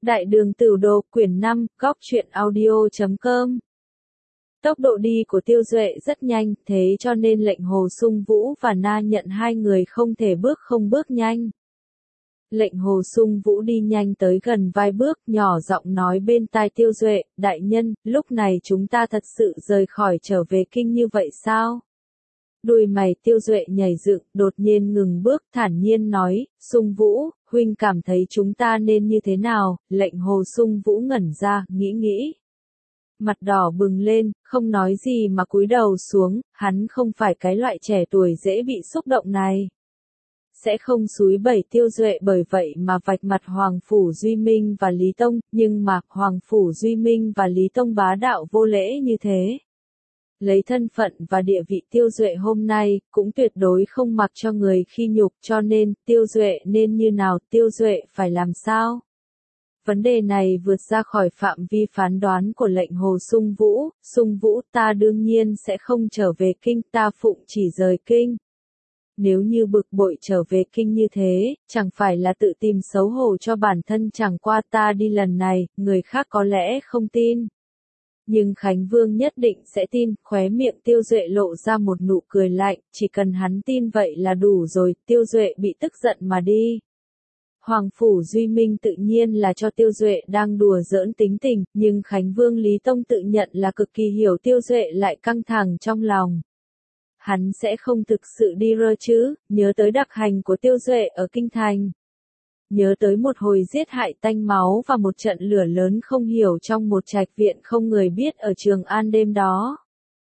Đại đường Tửu Đồ, quyển 5, góc truyện audio.com. Tốc độ đi của Tiêu Duệ rất nhanh, thế cho nên lệnh Hồ Sung Vũ và Na Nhận hai người không thể không bước nhanh. Lệnh Hồ Sung Vũ đi nhanh tới gần vài bước, nhỏ giọng nói bên tai Tiêu Duệ, đại nhân, lúc này chúng ta thật sự rời khỏi trở về kinh như vậy sao? Đuôi mày Tiêu Duệ nhảy dựng, đột nhiên ngừng bước, thản nhiên nói, Sung Vũ, huynh cảm thấy chúng ta nên như thế nào? Lệnh Hồ Sung Vũ ngẩn ra, nghĩ. Mặt đỏ bừng lên, không nói gì mà cúi đầu xuống, hắn không phải cái loại trẻ tuổi dễ bị xúc động này. Sẽ không xúi bẩy Tiêu Duệ bởi vậy mà vạch mặt Hoàng Phủ Duy Minh và Lý Tông, nhưng mà Hoàng Phủ Duy Minh và Lý Tông bá đạo vô lễ như thế. Lấy thân phận và địa vị Tiêu Duệ hôm nay, cũng tuyệt đối không mặc cho người khi nhục, cho nên, Tiêu Duệ nên như nào, Tiêu Duệ phải làm sao? Vấn đề này vượt ra khỏi phạm vi phán đoán của lệnh Hồ Sung Vũ ta đương nhiên sẽ không trở về kinh, ta phụng chỉ rời kinh. Nếu như bực bội trở về kinh như thế, chẳng phải là tự tìm xấu hổ cho bản thân, chẳng qua ta đi lần này, người khác có lẽ không tin. Nhưng Khánh Vương nhất định sẽ tin, khóe miệng Tiêu Duệ lộ ra một nụ cười lạnh, chỉ cần hắn tin vậy là đủ rồi, Tiêu Duệ bị tức giận mà đi. Hoàng Phủ Duy Minh tự nhiên là cho Tiêu Duệ đang đùa giỡn tính tình, nhưng Khánh Vương Lý Tông tự nhận là cực kỳ hiểu Tiêu Duệ lại căng thẳng trong lòng. Hắn sẽ không thực sự đi rơ chứ, nhớ tới đặc hành của Tiêu Duệ ở Kinh Thành. Nhớ tới một hồi giết hại tanh máu và một trận lửa lớn không hiểu trong một trạch viện không người biết ở Trường An đêm đó.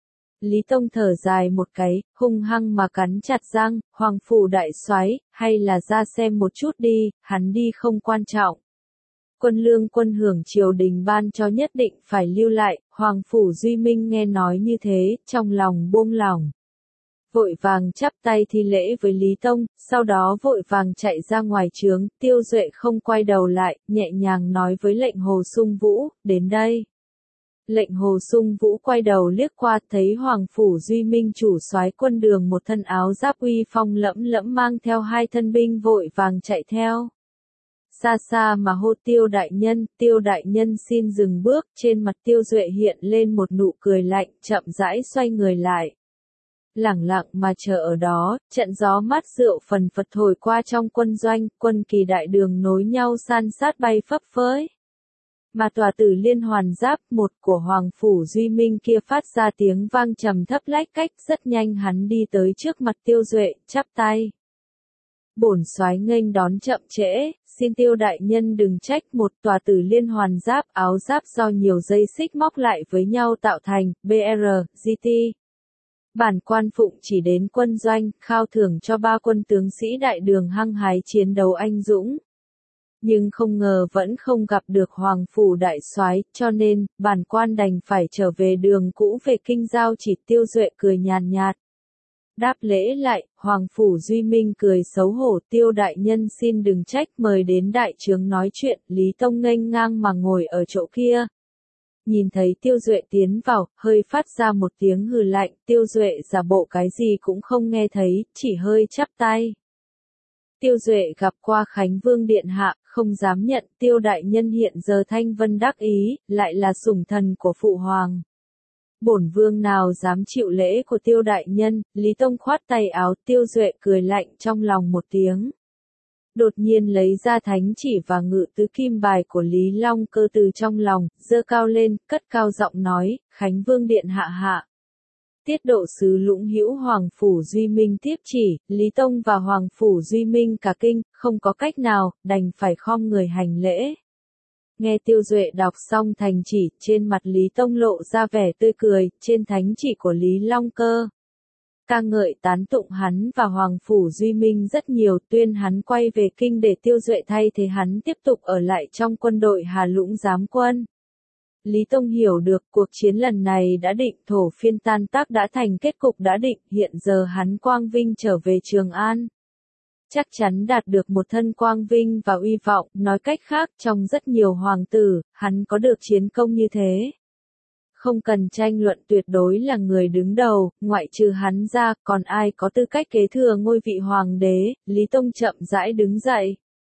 Lý Tông thở dài một cái, hung hăng mà cắn chặt răng, Hoàng Phủ đại soái, hay là ra xem một chút đi, hắn đi không quan trọng. Quân lương quân hưởng triều đình ban cho nhất định phải lưu lại, Hoàng Phủ Duy Minh nghe nói như thế, trong lòng buông lỏng. Vội vàng chắp tay thi lễ với Lý Tông, sau đó vội vàng chạy ra ngoài trướng, Tiêu Duệ không quay đầu lại, nhẹ nhàng nói với lệnh Hồ Sung Vũ, đến đây. Lệnh Hồ Sung Vũ quay đầu liếc qua, thấy Hoàng Phủ Duy Minh chủ soái quân đường một thân áo giáp uy phong lẫm lẫm mang theo hai thân binh vội vàng chạy theo. Xa xa mà hô Tiêu đại nhân xin dừng bước, trên mặt Tiêu Duệ hiện lên một nụ cười lạnh, chậm rãi xoay người lại. Lẳng lặng mà chờ ở đó, trận gió mát rượu phần phật thổi qua trong quân doanh, quân kỳ đại đường nối nhau san sát bay phấp phới. Mà tòa tử liên hoàn giáp một của Hoàng Phủ Duy Minh kia phát ra tiếng vang trầm thấp lách cách, rất nhanh hắn đi tới trước mặt Tiêu Duệ, chắp tay. Bổn soái nghênh đón chậm trễ, xin Tiêu đại nhân đừng trách, một tòa tử liên hoàn giáp áo giáp do nhiều dây xích móc lại với nhau tạo thành, BRGT. Bản quan phụng chỉ đến quân doanh, khao thưởng cho 3 quân tướng sĩ đại đường hăng hái chiến đấu anh dũng. Nhưng không ngờ vẫn không gặp được Hoàng Phủ đại soái, cho nên, bản quan đành phải trở về đường cũ về kinh giao chỉ. Tiêu Duệ cười nhàn nhạt. Đáp lễ lại, Hoàng Phủ Duy Minh cười xấu hổ, Tiêu đại nhân xin đừng trách, mời đến đại trướng nói chuyện. Lý Tông nghênh ngang mà ngồi ở chỗ kia. Nhìn thấy Tiêu Duệ tiến vào, hơi phát ra một tiếng hừ lạnh, Tiêu Duệ giả bộ cái gì cũng không nghe thấy, chỉ hơi chắp tay. Tiêu Duệ gặp qua Khánh Vương điện hạ, không dám nhận, Tiêu đại nhân hiện giờ thanh vân đắc ý, lại là sủng thần của phụ hoàng. Bổn vương nào dám chịu lễ của Tiêu đại nhân, Lý Tông khoát tay áo, Tiêu Duệ cười lạnh trong lòng một tiếng. Đột nhiên lấy ra thánh chỉ và ngự tứ kim bài của Lý Long Cơ từ trong lòng, giơ cao lên, cất cao giọng nói, Khánh Vương điện hạ hạ. Tiết độ sứ Lũng Hữu Hoàng Phủ Duy Minh tiếp chỉ, Lý Tông và Hoàng Phủ Duy Minh cả kinh, không có cách nào, đành phải khom người hành lễ. Nghe Tiêu Duệ đọc xong thành chỉ, trên mặt Lý Tông lộ ra vẻ tươi cười, trên thánh chỉ của Lý Long Cơ. Ca ngợi tán tụng hắn và Hoàng Phủ Duy Minh rất nhiều, tuyên hắn quay về kinh để Tiêu Duệ thay thế hắn tiếp tục ở lại trong quân đội Hà Lũng giám quân. Lý Tông hiểu được cuộc chiến lần này đã định, thổ phiên tan tác đã thành kết cục đã định, hiện giờ hắn quang vinh trở về Trường An. Chắc chắn đạt được một thân quang vinh và uy vọng, nói cách khác trong rất nhiều hoàng tử, hắn có được chiến công như thế. Không cần tranh luận tuyệt đối là người đứng đầu, ngoại trừ hắn ra, còn ai có tư cách kế thừa ngôi vị hoàng đế, Lý Tông chậm rãi đứng dậy.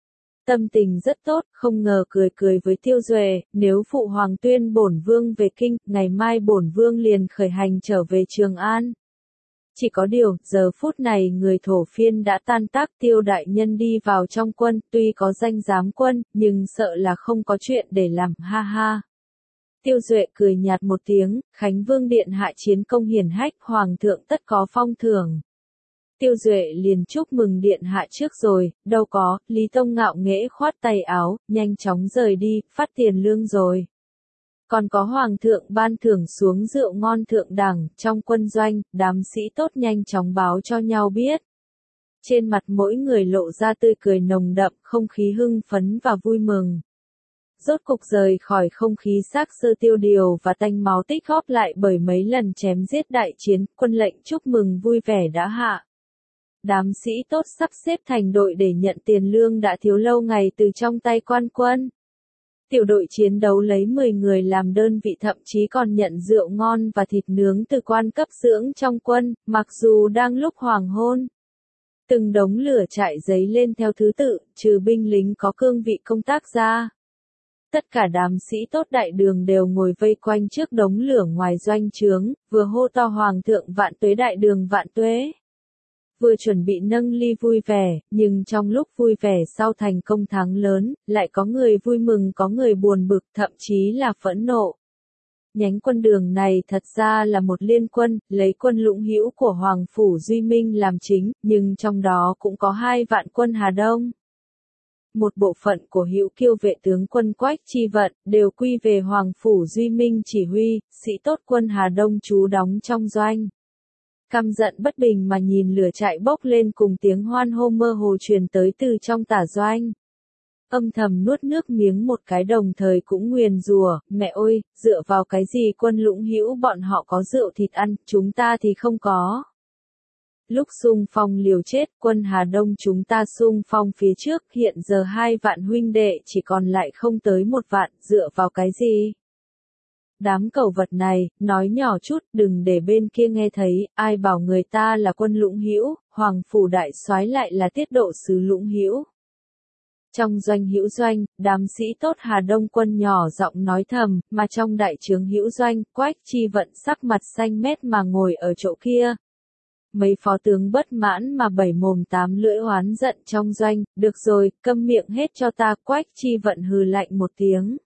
tâm tình rất tốt, không ngờ cười cười với Tiêu Duệ, nếu phụ hoàng tuyên bổn vương về kinh, ngày mai bổn vương liền khởi hành trở về Trường An. Chỉ có điều, giờ phút này người thổ phiên đã tan tác, Tiêu đại nhân đi vào trong quân, tuy có danh giám quân, nhưng sợ là không có chuyện để làm, ha ha. Tiêu Duệ cười nhạt một tiếng, Khánh Vương điện hạ chiến công hiển hách, hoàng thượng tất có phong thưởng. Tiêu Duệ liền chúc mừng điện hạ trước rồi, đâu có, Lý Tông ngạo nghễ khoát tay áo, nhanh chóng rời đi, phát tiền lương rồi. Còn có hoàng thượng ban thưởng xuống rượu ngon thượng đẳng, trong quân doanh, đám sĩ tốt nhanh chóng báo cho nhau biết. Trên mặt mỗi người lộ ra tươi cười nồng đậm, không khí hưng phấn và vui mừng. Rốt cục rời khỏi không khí xác sơ tiêu điều và tanh máu tích góp lại bởi mấy lần chém giết đại chiến, quân lệnh chúc mừng vui vẻ đã hạ. Đám sĩ tốt sắp xếp thành đội để nhận tiền lương đã thiếu lâu ngày từ trong tay quan quân. Tiểu đội chiến đấu lấy 10 người làm đơn vị, thậm chí còn nhận rượu ngon và thịt nướng từ quan cấp dưỡng trong quân, mặc dù đang lúc hoàng hôn. Từng đống lửa trại giấy lên theo thứ tự, trừ binh lính có cương vị công tác ra. Tất cả đám sĩ tốt đại đường đều ngồi vây quanh trước đống lửa ngoài doanh trướng, vừa hô to hoàng thượng vạn tuế, đại đường vạn tuế. Vừa chuẩn bị nâng ly vui vẻ, nhưng trong lúc vui vẻ sau thành công thắng lớn, lại có người vui mừng có người buồn bực, thậm chí là phẫn nộ. Nhánh quân đường này thật ra là một liên quân, lấy quân Lũng Hữu của Hoàng Phủ Duy Minh làm chính, nhưng trong đó cũng có 2 vạn quân Hà Đông. Một bộ phận của Hữu Kiêu vệ tướng quân Quách Chi Vận, đều quy về Hoàng Phủ Duy Minh chỉ huy, sĩ tốt quân Hà Đông trú đóng trong doanh. Căm giận bất bình mà nhìn lửa trại bốc lên cùng tiếng hoan hô mơ hồ truyền tới từ trong tả doanh. Âm thầm nuốt nước miếng một cái, đồng thời cũng nguyền rủa, mẹ ơi, dựa vào cái gì quân Lũng Hữu bọn họ có rượu thịt ăn, chúng ta thì không có. Lúc xung phong liều chết, quân Hà Đông chúng ta xung phong phía trước, hiện giờ 2 vạn huynh đệ chỉ còn lại không tới 1 vạn, dựa vào cái gì? Đám cẩu vật này, nói nhỏ chút, đừng để bên kia nghe thấy, ai bảo người ta là quân Lũng Hữu, Hoàng Phủ đại soái lại là tiết độ sứ Lũng Hữu. Trong doanh Hữu doanh, đám sĩ tốt Hà Đông quân nhỏ giọng nói thầm, mà trong đại trướng Hữu doanh, Quách Chi Vận sắc mặt xanh mét mà ngồi ở chỗ kia. Mấy phó tướng bất mãn mà 7 mồm 8 lưỡi oán giận trong doanh, được rồi, câm miệng hết cho ta, Quách Chi Vận hừ lạnh một tiếng.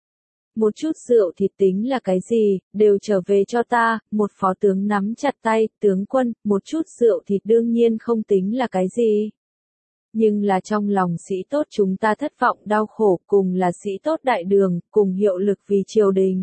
Một chút rượu thịt tính là cái gì, đều trở về cho ta, một phó tướng nắm chặt tay, tướng quân, một chút rượu thịt đương nhiên không tính là cái gì. Nhưng là trong lòng sĩ tốt chúng ta thất vọng đau khổ, cùng là sĩ tốt đại đường, cùng hiệu lực vì triều đình.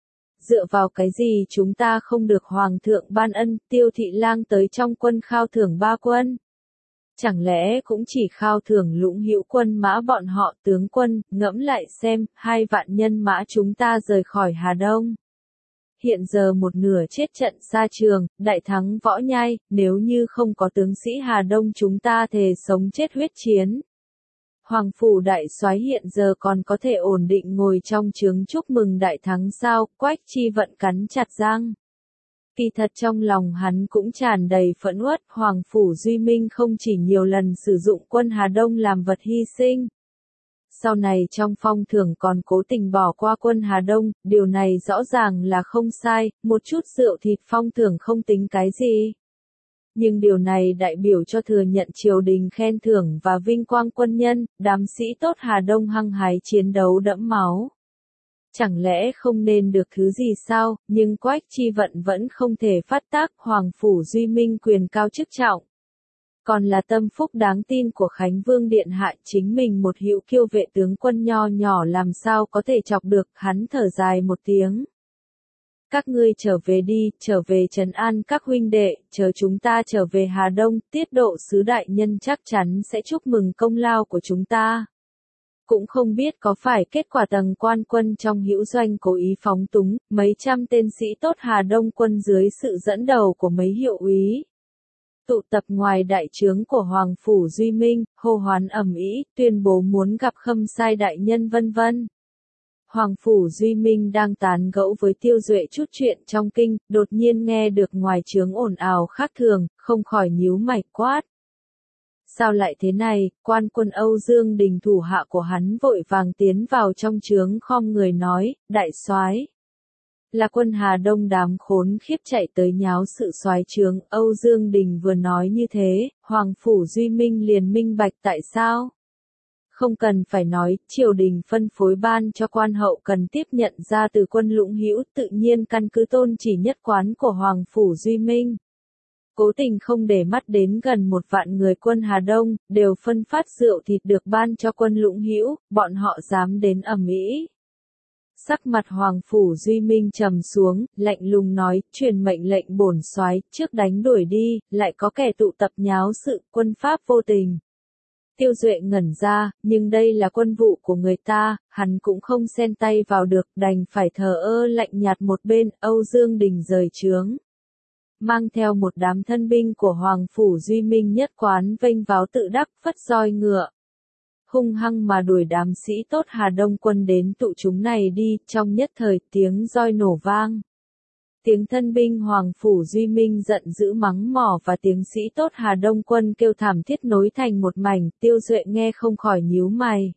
Dựa vào cái gì chúng ta không được hoàng thượng ban ân, Tiêu thị lang tới trong quân khao thưởng 3 quân. Chẳng lẽ cũng chỉ khao thưởng Lũng Hữu quân mã bọn họ, tướng quân, ngẫm lại xem, 2 vạn nhân mã chúng ta rời khỏi Hà Đông. Hiện giờ một nửa chết trận xa trường, đại thắng võ nhai, nếu như không có tướng sĩ Hà Đông chúng ta thề sống chết huyết chiến. Hoàng Phủ đại soái hiện giờ còn có thể ổn định ngồi trong trướng chúc mừng đại thắng sao, Quách Chi Vận cắn chặt răng. Kỳ thật trong lòng hắn cũng tràn đầy phẫn uất, Hoàng Phủ Duy Minh không chỉ nhiều lần sử dụng quân Hà Đông làm vật hy sinh. Sau này trong phong thưởng còn cố tình bỏ qua quân Hà Đông, điều này rõ ràng là không sai, một chút rượu thịt phong thưởng không tính cái gì. Nhưng điều này đại biểu cho thừa nhận triều đình khen thưởng và vinh quang quân nhân, đám sĩ tốt Hà Đông hăng hái chiến đấu đẫm máu. Chẳng lẽ không nên được thứ gì sao, nhưng Quách Chi Vận vẫn không thể phát tác, Hoàng Phủ Duy Minh quyền cao chức trọng. Còn là tâm phúc đáng tin của Khánh Vương điện hạ, chính mình một Hữu Kiêu vệ tướng quân nho nhỏ làm sao có thể chọc được, hắn thở dài một tiếng. Các ngươi trở về đi, trở về trấn an các huynh đệ, chờ chúng ta trở về Hà Đông, tiết độ sứ đại nhân chắc chắn sẽ chúc mừng công lao của chúng ta. Cũng không biết có phải kết quả tầng quan quân trong Hữu doanh cố ý phóng túng, mấy trăm tên sĩ tốt Hà Đông quân dưới sự dẫn đầu của mấy hiệu úy. Tụ tập ngoài đại trướng của Hoàng Phủ Duy Minh, hô hoán ầm ĩ, tuyên bố muốn gặp Khâm Sai đại nhân vân vân. Hoàng Phủ Duy Minh đang tán gẫu với Tiêu Duệ chút chuyện trong kinh, đột nhiên nghe được ngoài trướng ồn ào khác thường, không khỏi nhíu mày quát. Sao lại thế này, quan quân Âu Dương Đình thủ hạ của hắn vội vàng tiến vào trong trướng khom người nói, đại soái, là quân Hà Đông đám khốn khiếp chạy tới nháo sự soái trướng. Âu Dương Đình vừa nói như thế, Hoàng Phủ Duy Minh liền minh bạch tại sao. Không cần phải nói, triều đình phân phối ban cho quan hậu cần tiếp nhận ra từ quân Lũng Hữu, tự nhiên căn cứ tôn chỉ nhất quán của Hoàng Phủ Duy Minh. Cố tình không để mắt đến gần 1 vạn người quân Hà Đông, đều phân phát rượu thịt được ban cho quân Lũng Hữu, bọn họ dám đến ầm ĩ. Sắc mặt Hoàng Phủ Duy Minh trầm xuống, lạnh lùng nói, truyền mệnh lệnh bổn soái, trước đánh đuổi đi, lại có kẻ tụ tập nháo sự, quân pháp vô tình. Tiêu Duệ ngẩn ra, nhưng đây là quân vụ của người ta, hắn cũng không xen tay vào được, đành phải thờ ơ lạnh nhạt một bên. Âu Dương Đình rời trướng, mang theo một đám thân binh của Hoàng Phủ Duy Minh nhất quán vênh váo tự đắc, phất roi ngựa, hung hăng mà đuổi đám sĩ tốt Hà Đông quân đến tụ chúng này đi. Trong nhất thời tiếng roi nổ vang, tiếng thân binh Hoàng Phủ Duy Minh giận dữ mắng mỏ và tiếng sĩ tốt Hà Đông quân kêu thảm thiết nối thành một mảnh. Tiêu Duệ nghe không khỏi nhíu mày.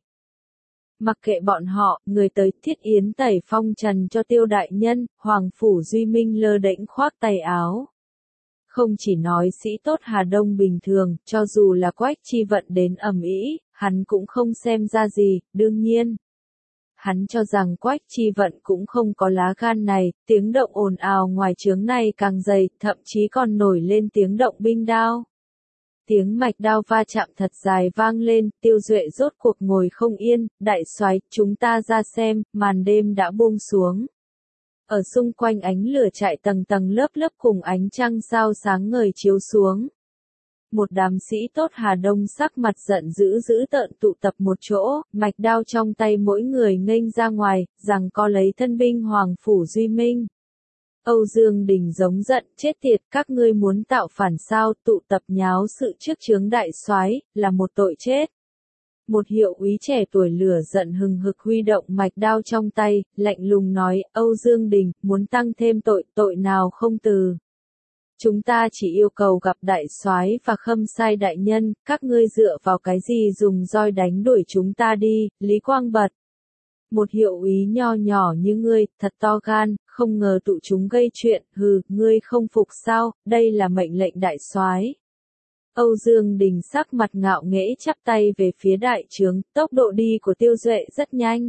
Mặc kệ bọn họ, người tới thiết yến tẩy phong trần cho Tiêu đại nhân. Hoàng Phủ Duy Minh lơ đễnh khoác tay áo. Không chỉ nói sĩ tốt Hà Đông bình thường, cho dù là Quách Chi Vận đến ầm ĩ, hắn cũng không xem ra gì. Đương nhiên, hắn cho rằng Quách Chi Vận cũng không có lá gan này. Tiếng động ồn ào ngoài trướng này càng dày, thậm chí còn nổi lên tiếng động binh đao. Tiếng mạch đao va chạm thật dài vang lên. Tiêu Duệ rốt cuộc ngồi không yên, đại soái, chúng ta ra xem. Màn đêm đã buông xuống. Ở xung quanh ánh lửa chạy tầng tầng lớp lớp cùng ánh trăng sao sáng ngời chiếu xuống. Một đám sĩ tốt Hà Đông sắc mặt giận dữ dữ tợn tụ tập một chỗ, mạch đao trong tay mỗi người nghênh ra ngoài, giằng co lấy thân binh Hoàng Phủ Duy Minh. Âu Dương Đình giống giận, chết tiệt, các ngươi muốn tạo phản sao? Tụ tập nháo sự trước trướng đại soái là một tội chết. Một hiệu úy trẻ tuổi lửa giận hừng hực huy động mạch đao trong tay, lạnh lùng nói, Âu Dương Đình, muốn tăng thêm tội, tội nào không từ. Chúng ta chỉ yêu cầu gặp đại soái và Khâm Sai đại nhân, các ngươi dựa vào cái gì dùng roi đánh đuổi chúng ta đi. Lý Quang bật. Một hiệu úy nho nhỏ như ngươi, thật to gan, không ngờ tụ chúng gây chuyện. Hừ, ngươi không phục sao? Đây là mệnh lệnh đại soái. Âu Dương Đình sắc mặt ngạo nghễ chắp tay về phía đại trướng. Tốc độ đi của Tiêu Duệ rất nhanh.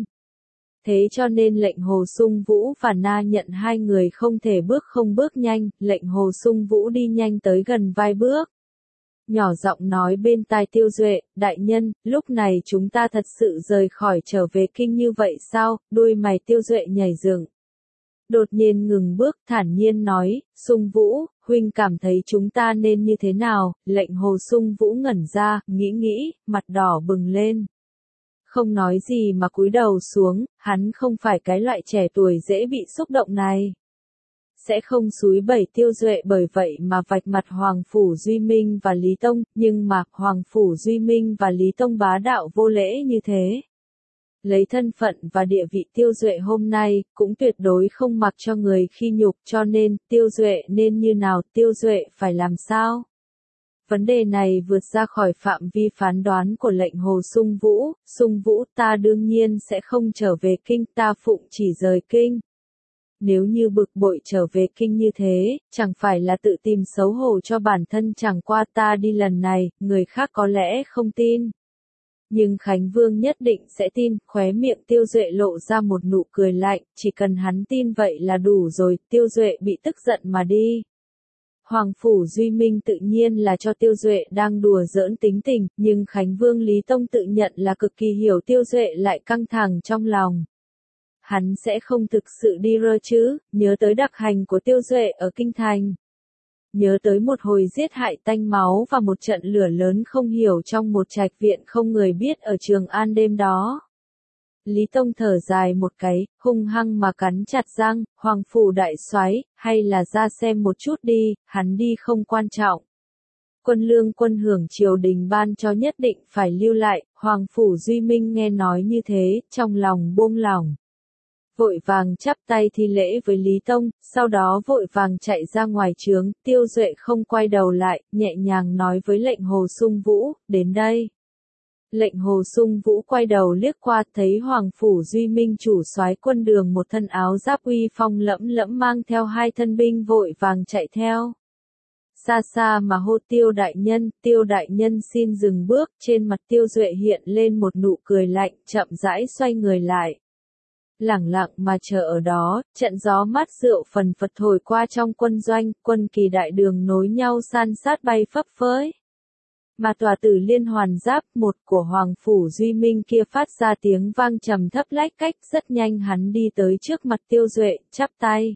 Thế cho nên lệnh Hồ Sung Vũ và Na Nhận hai người không thể bước không bước nhanh. Lệnh Hồ Sung Vũ đi nhanh tới gần vài bước, nhỏ giọng nói bên tai Tiêu Duệ, đại nhân, lúc này chúng ta thật sự rời khỏi trở về kinh như vậy sao? Đuôi mày Tiêu Duệ nhảy dựng, đột nhiên ngừng bước, thản nhiên nói, Sung Vũ, huynh cảm thấy chúng ta nên như thế nào? Lệnh Hồ Sung Vũ ngẩn ra, nghĩ, mặt đỏ bừng lên. Không nói gì mà cúi đầu xuống, hắn không phải cái loại trẻ tuổi dễ bị xúc động này. Sẽ không xúi bẩy Tiêu Duệ bởi vậy mà vạch mặt Hoàng Phủ Duy Minh và Lý Tông, nhưng mà Hoàng Phủ Duy Minh và Lý Tông bá đạo vô lễ như thế. Lấy thân phận và địa vị Tiêu Duệ hôm nay, cũng tuyệt đối không mặc cho người khi nhục, cho nên, Tiêu Duệ nên như nào, Tiêu Duệ phải làm sao? Vấn đề này vượt ra khỏi phạm vi phán đoán của lệnh Hồ Sung Vũ, ta đương nhiên sẽ không trở về kinh, ta phụng chỉ rời kinh. Nếu như bực bội trở về kinh như thế, chẳng phải là tự tìm xấu hổ cho bản thân, chẳng qua ta đi lần này, người khác có lẽ không tin. Nhưng Khánh Vương nhất định sẽ tin. Khóe miệng Tiêu Duệ lộ ra một nụ cười lạnh, chỉ cần hắn tin vậy là đủ rồi. Tiêu Duệ bị tức giận mà đi. Hoàng Phủ Duy Minh tự nhiên là cho Tiêu Duệ đang đùa giỡn tính tình, nhưng Khánh Vương Lý Tông tự nhận là cực kỳ hiểu Tiêu Duệ lại căng thẳng trong lòng. Hắn sẽ không thực sự đi rơ chứ, nhớ tới đặc hành của Tiêu Duệ ở Kinh Thành. Nhớ tới một hồi giết hại tanh máu và một trận lửa lớn không hiểu trong một trạch viện không người biết ở Trường An đêm đó. Lý Tông thở dài một cái, hung hăng mà cắn chặt răng, Hoàng Phủ đại soái, hay là ra xem một chút đi, hắn đi không quan trọng. Quân lương quân hưởng triều đình ban cho nhất định phải lưu lại. Hoàng Phủ Duy Minh nghe nói như thế, trong lòng buông lỏng. vội vàng chắp tay thi lễ với Lý Tông, sau đó vội vàng chạy ra ngoài trướng, Tiêu Duệ không quay đầu lại, nhẹ nhàng nói với lệnh Hồ Sung Vũ, đến đây. Lệnh Hồ Sung Vũ quay đầu liếc qua, thấy Hoàng Phủ Duy Minh chủ soái quân Đường một thân áo giáp uy phong lẫm lẫm mang theo 2 thân binh vội vàng chạy theo. Xa xa mà hô Tiêu đại nhân xin dừng bước, trên mặt Tiêu Duệ hiện lên một nụ cười lạnh, chậm rãi xoay người lại. Lẳng lặng mà chờ ở đó, trận gió mát rượu phần phật thổi qua trong quân doanh, quân kỳ đại đường nối nhau san sát bay phấp phới. Mà tòa tử liên hoàn giáp một của Hoàng Phủ Duy Minh kia phát ra tiếng vang trầm thấp lách cách, rất nhanh hắn đi tới trước mặt Tiêu Duệ, chắp tay.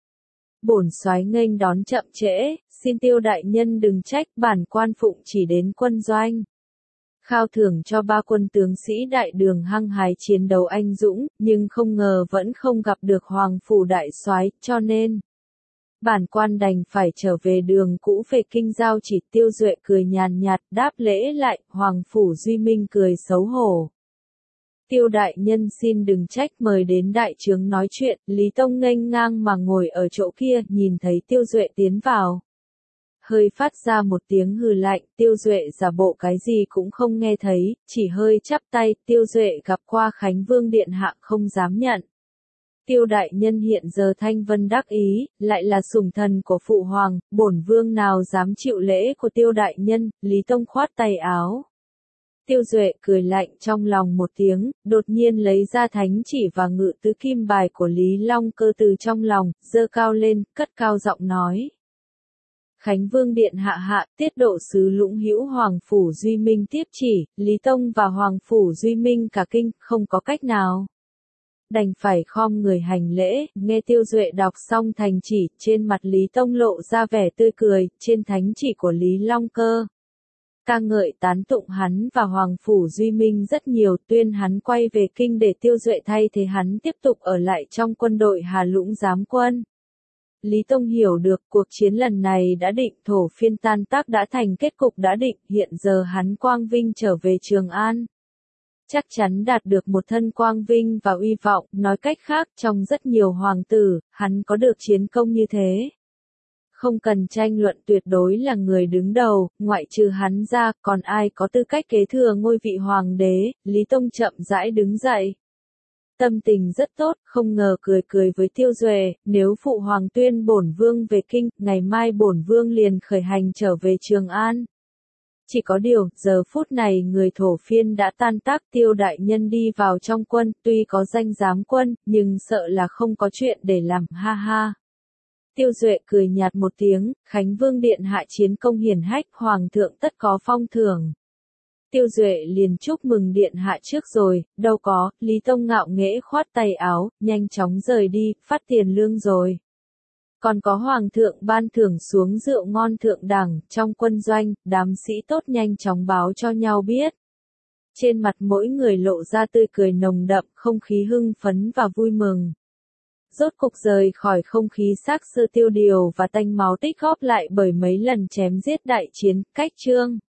Bổn soái nghênh đón chậm trễ, xin Tiêu đại nhân đừng trách, bản quan phụng chỉ đến quân doanh. Khao thưởng cho 3 quân tướng sĩ đại đường hăng hái chiến đấu anh dũng, nhưng không ngờ vẫn không gặp được Hoàng Phủ đại soái, cho nên bản quan đành phải trở về đường cũ về kinh giao chỉ. Tiêu Duệ cười nhàn nhạt đáp lễ lại, Hoàng Phủ Duy Minh cười xấu hổ. Tiêu đại nhân xin đừng trách, mời đến đại trướng nói chuyện. Lý Tông nghênh ngang mà ngồi ở chỗ kia, nhìn thấy Tiêu Duệ tiến vào. Hơi phát ra một tiếng hừ lạnh, Tiêu Duệ giả bộ cái gì cũng không nghe thấy, chỉ hơi chắp tay. Tiêu Duệ gặp qua Khánh Vương điện hạ, không dám nhận. Tiêu đại nhân hiện giờ thanh vân đắc ý, lại là sủng thần của phụ hoàng, bổn vương nào dám chịu lễ của Tiêu đại nhân. Lý Tông khoát tay áo. Tiêu Duệ cười lạnh trong lòng một tiếng, đột nhiên lấy ra thánh chỉ và ngự tứ kim bài của Lý Long Cơ từ trong lòng, giơ cao lên, cất cao giọng nói. Khánh Vương điện hạ, tiết độ sứ Lũng Hữu Hoàng Phủ Duy Minh tiếp chỉ. Lý Tông và Hoàng Phủ Duy Minh cả kinh, không có cách nào. Đành phải khom người hành lễ, nghe Tiêu Duệ đọc xong thành chỉ, trên mặt Lý Tông lộ ra vẻ tươi cười, trên thánh chỉ của Lý Long Cơ. Ca ngợi tán tụng hắn và Hoàng Phủ Duy Minh rất nhiều, tuyên hắn quay về kinh để Tiêu Duệ thay thế hắn tiếp tục ở lại trong quân đội Hà Lũng giám quân. Lý Tông hiểu được cuộc chiến lần này đã định, thổ phiên tan tác đã thành kết cục đã định, hiện giờ hắn quang vinh trở về Trường An. Chắc chắn đạt được một thân quang vinh và uy vọng, nói cách khác, trong rất nhiều hoàng tử, hắn có được chiến công như thế. Không cần tranh luận, tuyệt đối là người đứng đầu, ngoại trừ hắn ra, còn ai có tư cách kế thừa ngôi vị hoàng đế. Lý Tông chậm rãi đứng dậy. Tâm tình rất tốt, không ngờ cười với Tiêu Duệ, nếu phụ hoàng tuyên bổn vương về kinh, ngày mai bổn vương liền khởi hành trở về Trường An. Chỉ có điều, giờ phút này người thổ phiên đã tan tác. Tiêu đại nhân đi vào trong quân, tuy có danh giám quân, nhưng sợ là không có chuyện để làm, ha ha. Tiêu Duệ cười nhạt một tiếng, Khánh Vương điện hạ chiến công hiển hách, hoàng thượng tất có phong thưởng. Tiêu Duệ liền chúc mừng điện hạ trước rồi, đâu có. Lý Tông ngạo nghễ khoát tay áo, nhanh chóng rời đi, phát tiền lương rồi. Còn có hoàng thượng ban thưởng xuống rượu ngon thượng đẳng, trong quân doanh, đám sĩ tốt nhanh chóng báo cho nhau biết. Trên mặt mỗi người lộ ra tươi cười nồng đậm, không khí hưng phấn và vui mừng. Rốt cục rời khỏi không khí xác xơ tiêu điều và tanh máu tích góp lại bởi mấy lần chém giết đại chiến. Cách chương